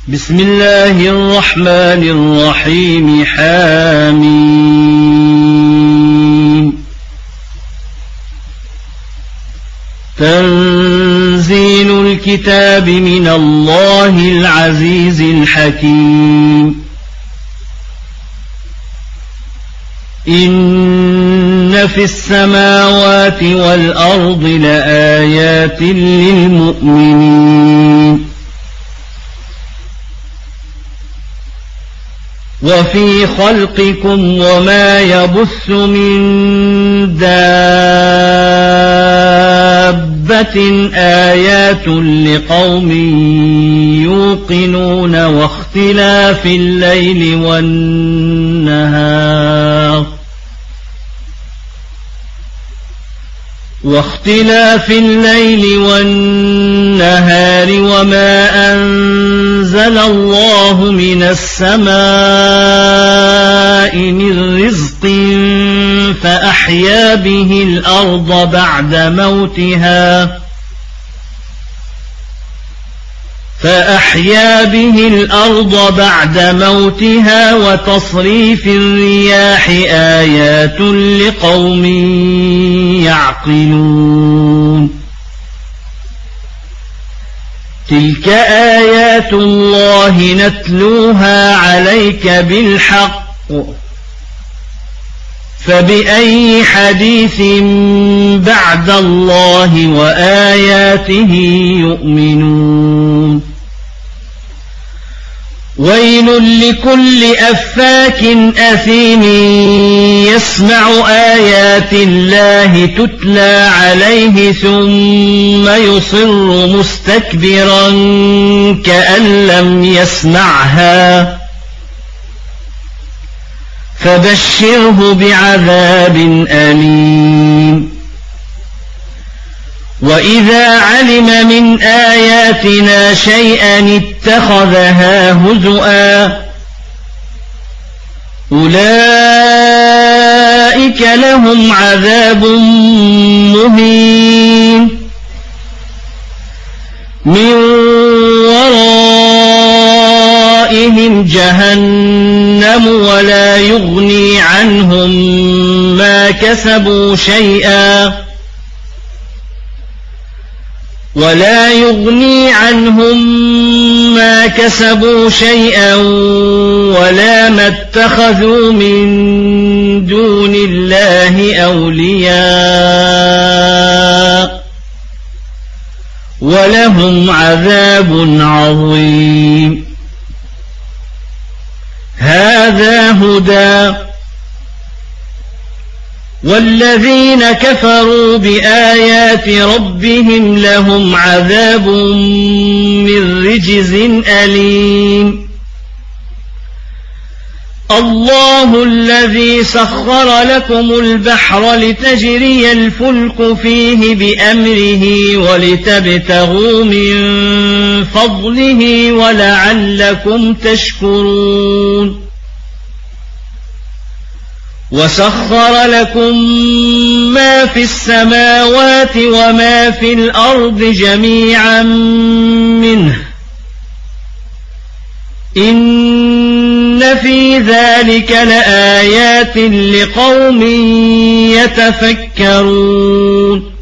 بسم الله الرحمن الرحيم حميم تنزيل الكتاب من الله العزيز الحكيم إن في السماوات والأرض لآيات للمؤمنين وفي خلقكم وما يبث من دابة آيات لقوم يوقنون واختلاف الليل والنهار وما أنزل الله من السماء من رزق فأحيا به الأرض بعد موتها وتصريف الرياح آيات لقوم يعقلون تلك آيات الله نتلوها عليك بالحق فبأي حديث بعد الله وآياته يؤمنون ويل لكل أفاك أثيم يسمع آيات الله تتلى عليه ثم يصر مستكبرا كأن لم يسمعها فبشره بعذاب أليم وإذا علم من آياتنا شيئا اتخذها هزؤا أولئك لهم عذاب مهين من ورائهم جهنم ولا يغني عنهم ما كسبوا شيئا ولا ما اتخذوا من دون الله أولياء ولهم عذاب عظيم هذا هدى والذين كفروا بآيات ربهم لهم عذاب من رجز أليم الله الذي سخر لكم البحر لتجري الفلك فيه بأمره ولتبتغوا من فضله ولعلكم تشكرون وسخر لكم ما في السماوات وما في الأرض جميعا منه إن في ذلك لآيات لقوم يتفكرون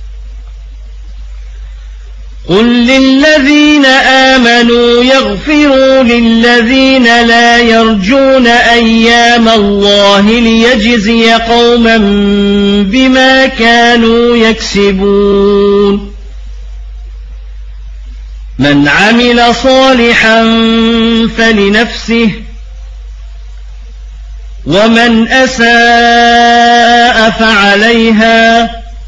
قل للذين آمنوا يغفروا للذين لا يرجون أيام الله ليجزي قوما بما كانوا يكسبون من عمل صالحا فلنفسه ومن أساء فعليها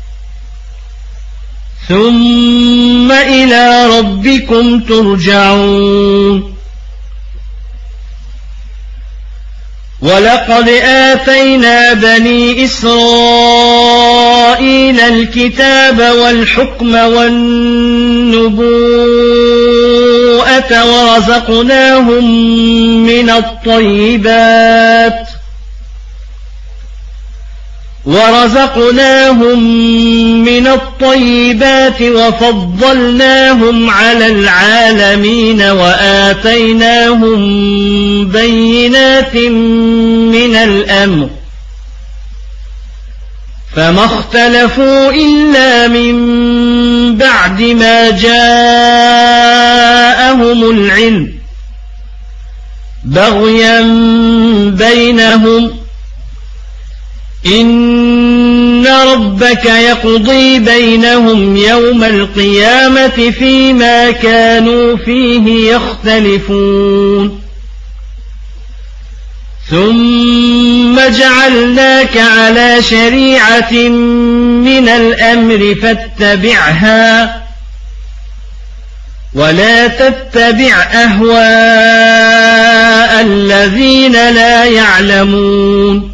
ثم إلى ربكم ترجعون ولقد آتينا بني إسرائيل الكتاب والحكم والنبوءة ورزقناهم من الطيبات ورزقناهم من الطيبات وفضلناهم على العالمين وآتيناهم بينات من الأمر فما اختلفوا إلا من بعد ما جاءهم العلم بغيا بينهم إن ربك يقضي بينهم يوم القيامة فيما كانوا فيه يختلفون ثم جعلناك على شريعة من الأمر فاتبعها ولا تتبع أهواء الذين لا يعلمون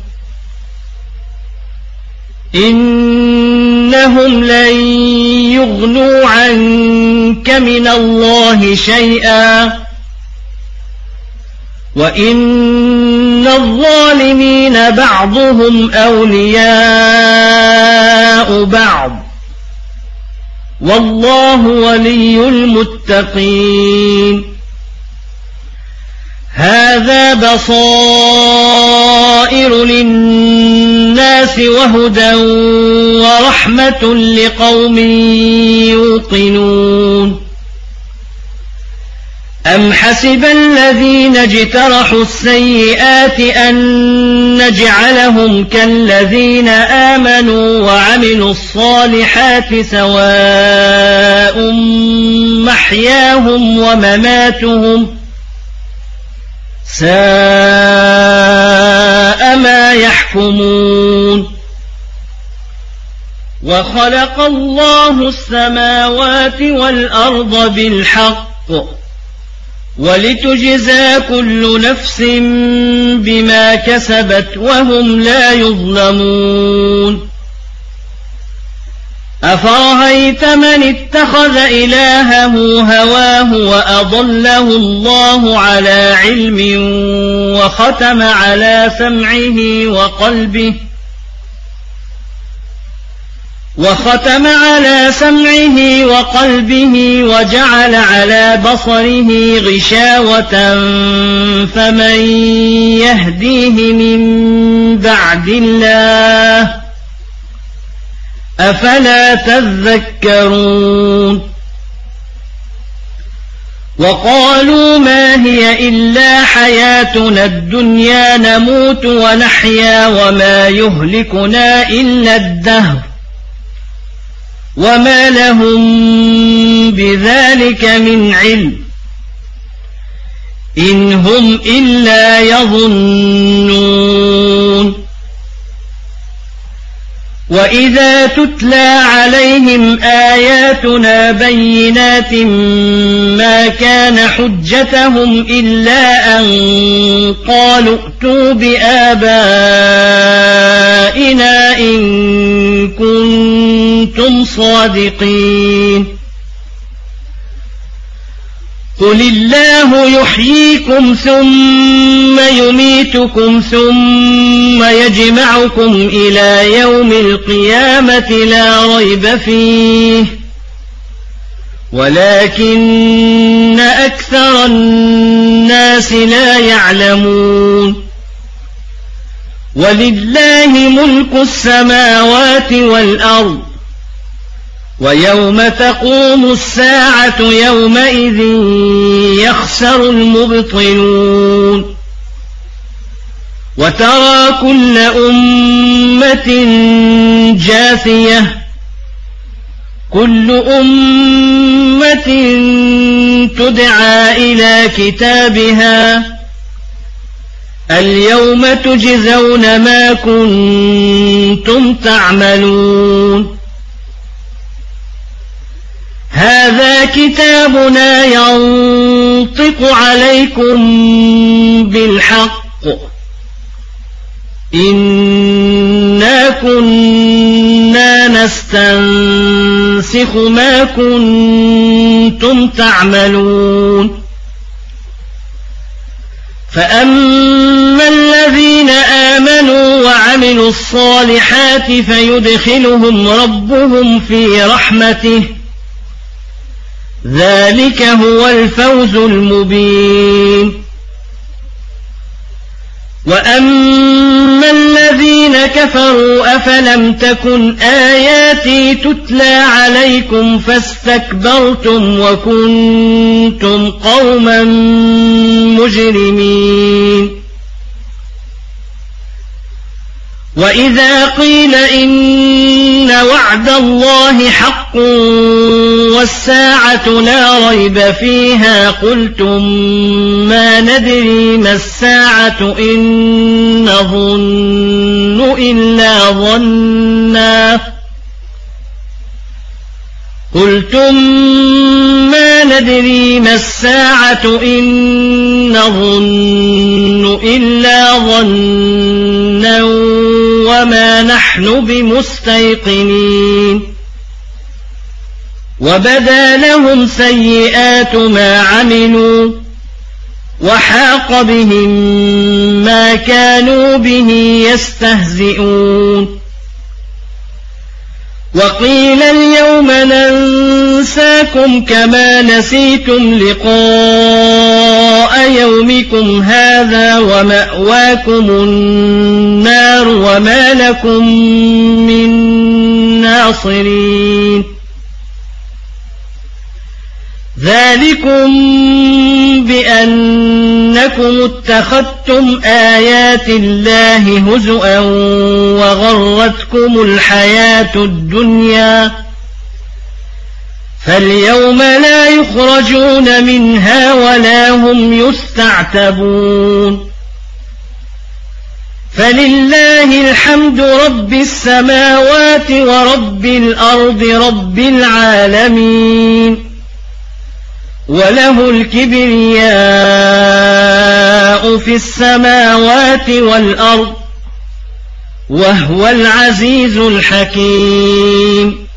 إنهم لن يغنوا عنك من الله شيئا وإن الظالمين بعضهم أولياء بعض والله ولي المتقين هذا بصائر للناس وهدى ورحمة لقوم يوقنون أم حسب الذين اجترحوا السيئات أن نجعلهم كالذين آمنوا وعملوا الصالحات سواء محياهم ومماتهم ساء ما يحكمون وخلق الله السماوات والأرض بالحق ولتجزى كل نفس بما كسبت وهم لا يظلمون أفرأيت من اتخذ إلهه هواه وأضله الله على علم وختم على سمعه وقلبه وجعل على بصره غشاوة فمن يهديه من بعد الله أفلا تذكرون وقالوا ما هي إلا حياتنا الدنيا نموت ونحيا وما يهلكنا إلا الدهر وما لهم بذلك من علم إن هم إلا يظنون وإذا تتلى عليهم آياتنا بينات ما كان حجتهم إلا أن قالوا ائتوا بآبائنا إن كنتم صادقين قل الله يحييكم ثم يميتكم ثم يجمعكم إلى يوم القيامة لا ريب فيه ولكن أكثر الناس لا يعلمون ولله ملك السماوات والأرض ويوم تقوم الساعة يومئذ يخسر المبطلون وترى كل أمة جاثية كل أمة تدعى إلى كتابها اليوم تجزون ما كنتم تعملون هذا كتابنا ينطق عليكم بالحق إنا كنا نستنسخ ما كنتم تعملون فأما الذين آمنوا وعملوا الصالحات فيدخلهم ربهم في رحمته ذلك هو الفوز المبين وأما الذين كفروا أفلم تكن آياتي تتلى عليكم فاستكبرتم وكنتم قوما مجرمين وإذا قيل إن وعد الله حق والساعة لا ريب فيها قلتم ما ندري ما الساعة إن نظن إلا ظنا قلتم ما ندري ما الساعة إن نظن إلا ظنا وما نحن بمستيقنين وبدا لهم سيئات ما عملوا وحاق بهم ما كانوا به يستهزئون وقيل اليوم ننساكم كما نسيتم لقاء يومكم هذا ومأواكم النار وما لكم من ناصرين ذلكم بأنكم اتخذتم آيات الله هزؤا وغرتكم الحياة الدنيا فاليوم لا يخرجون منها ولا هم يستعتبون فلله الحمد رب السماوات ورب الأرض رب العالمين وله الكبرياء في السماوات والأرض وهو العزيز الحكيم